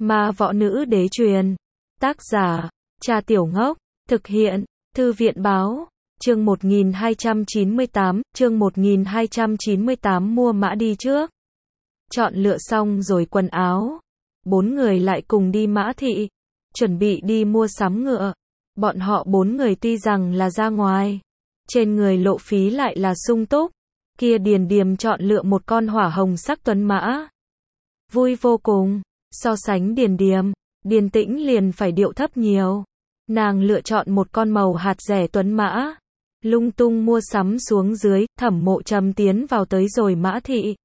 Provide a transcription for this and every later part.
Ma võ nữ đế truyền. Tác giả, Cha Tiểu Ngốc. Thực hiện, Thư viện báo. Chương 1298, mua mã đi trước. Chọn lựa xong rồi quần áo. 4 người lại cùng đi Mã Thị. Chuẩn bị đi mua sắm ngựa. Bọn họ 4 người tuy rằng là ra ngoài. Trên người lộ phí lại là sung túc. Kia Điền Điềm chọn lựa một con hỏa hồng sắc tuấn mã. Vui vô cùng. So sánh Điền Điềm, Điền Tĩnh liền phải điệu thấp nhiều. Nàng lựa chọn một con màu hạt rẻ tuấn mã. Lung tung mua sắm xuống dưới, Thẩm Mộ Trầm tiến vào tới rồi Mã Thị.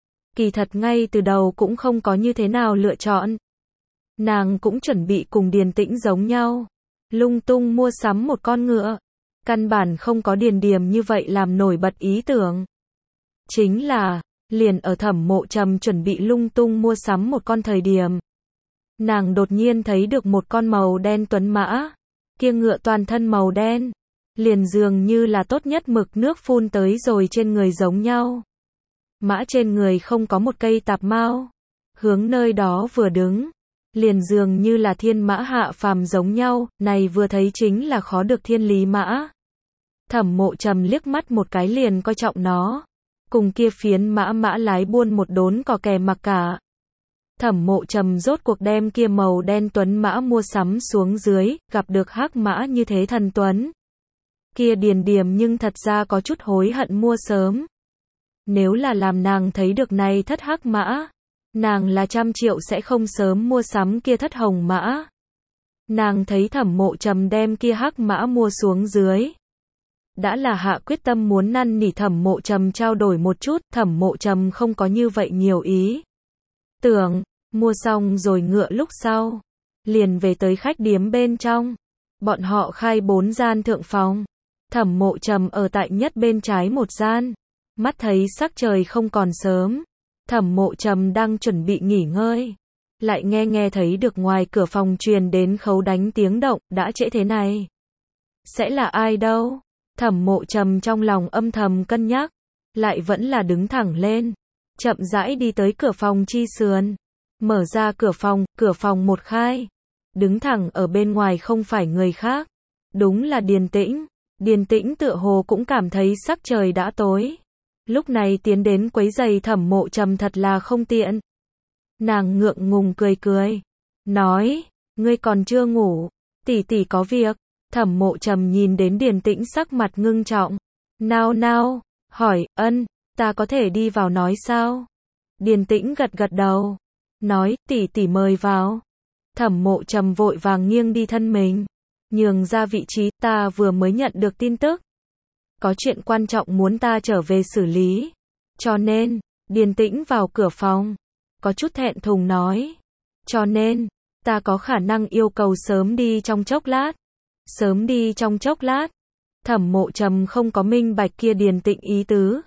Kỳ thật ngay từ đầu cũng không có như thế nào lựa chọn. Nàng cũng chuẩn bị cùng Điền Tĩnh giống nhau. Lung tung mua sắm một con ngựa. Căn bản không có Điền Điềm như vậy làm nổi bật ý tưởng. Chính là, liền ở Thẩm Mộ Trầm chuẩn bị lung tung mua sắm một con thời điểm. Nàng đột nhiên thấy được một con màu đen tuấn mã. Kia ngựa toàn thân màu đen. Liền dường như là tốt nhất mực nước phun tới rồi trên người giống nhau. Mã trên người không có một cây tạp mao. Hướng nơi đó vừa đứng. Liền dường như là thiên mã hạ phàm giống nhau, này vừa thấy chính là khó được thiên lý mã. Thẩm Mộ Trầm liếc mắt một cái liền coi trọng nó. Cùng kia phiến mã lái buôn một đốn cò kè mặc cả. Thẩm Mộ Trầm rốt cuộc đem kia màu đen tuấn mã mua sắm xuống dưới, gặp được hắc mã như thế thần tuấn. Kia Điền Điềm nhưng thật ra có chút hối hận mua sớm. Nếu là làm nàng thấy được này thất hắc mã, nàng là 100 triệu sẽ không sớm mua sắm kia thất hồng mã. Nàng thấy Thẩm Mộ Trầm đem kia hắc mã mua xuống dưới. Đã là hạ quyết tâm muốn năn nỉ Thẩm Mộ Trầm trao đổi một chút, Thẩm Mộ Trầm không có như vậy nhiều ý. Tưởng, mua xong rồi ngựa lúc sau. Liền về tới khách điếm bên trong. Bọn họ khai 4 gian thượng phòng. Thẩm Mộ Trầm ở tại nhất bên trái một gian. Mắt thấy sắc trời không còn sớm. Thẩm Mộ Trầm đang chuẩn bị nghỉ ngơi. Lại nghe thấy được ngoài cửa phòng truyền đến khấu đánh tiếng động, đã trễ thế này. Sẽ là ai đâu? Thẩm Mộ Trầm trong lòng âm thầm cân nhắc. Lại vẫn là đứng thẳng lên. Chậm rãi đi tới cửa phòng chi sườn. Mở ra cửa phòng một khai. Đứng thẳng ở bên ngoài không phải người khác. Đúng là Điền Tĩnh. Điền Tĩnh tựa hồ cũng cảm thấy sắc trời đã tối. Lúc này tiến đến quấy giày Thẩm Mộ Trầm thật là không tiện. Nàng ngượng ngùng cười. Nói, ngươi còn chưa ngủ. Tỷ tỷ có việc. Thẩm Mộ Trầm nhìn đến Điền Tĩnh sắc mặt ngưng trọng. Nào, hỏi, ta có thể đi vào nói sao? Điền Tĩnh gật đầu. Nói, tỷ mời vào. Thẩm Mộ Trầm vội vàng nghiêng đi thân mình. Nhường ra vị trí, ta vừa mới nhận được tin tức. Có chuyện quan trọng muốn ta trở về xử lý. Cho nên, Điền Tĩnh vào cửa phòng. Có chút thẹn thùng nói. Cho nên, ta có khả năng yêu cầu sớm đi trong chốc lát. Sớm đi trong chốc lát. Thẩm Mộ Trầm không có minh bạch kia Điền Tĩnh ý tứ.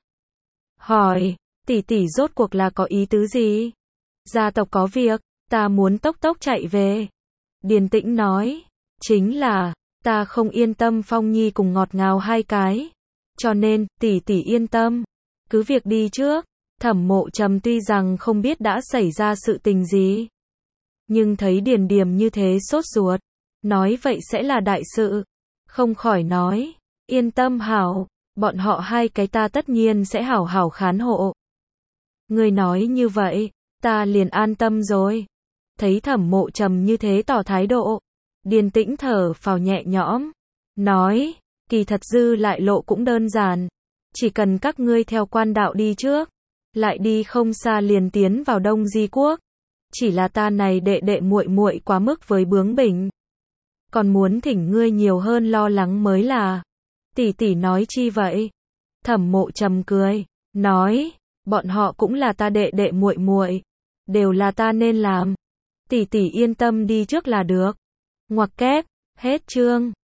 Hỏi, tỷ rốt cuộc là có ý tứ gì? Gia tộc có việc, ta muốn tốc chạy về. Điền Tĩnh nói, chính là, ta không yên tâm Phong Nhi cùng ngọt ngào hai cái. Cho nên, tỷ yên tâm. Cứ việc đi trước. Thẩm Mộ Trầm tuy rằng không biết đã xảy ra sự tình gì. Nhưng thấy Điền Điềm như thế sốt ruột. Nói vậy sẽ là đại sự. Không khỏi nói, yên tâm hảo. Bọn họ hai cái ta tất nhiên sẽ hảo khán hộ. Ngươi nói như vậy, ta liền an tâm rồi. Thấy Thẩm Mộ Trầm như thế tỏ thái độ. Điền Tĩnh thở phào nhẹ nhõm. Nói, kỳ thật dư lại lộ cũng đơn giản. Chỉ cần các ngươi theo quan đạo đi trước. Lại đi không xa liền tiến vào Đông Di Quốc. Chỉ là ta này đệ muội quá mức với bướng bỉnh. Còn muốn thỉnh ngươi nhiều hơn lo lắng mới là. Tỷ nói chi vậy? Thẩm Mộ Trầm cười. Nói, bọn họ cũng là ta đệ muội. Đều là ta nên làm. Tỷ yên tâm đi trước là được. Ngoặc kép, hết chương.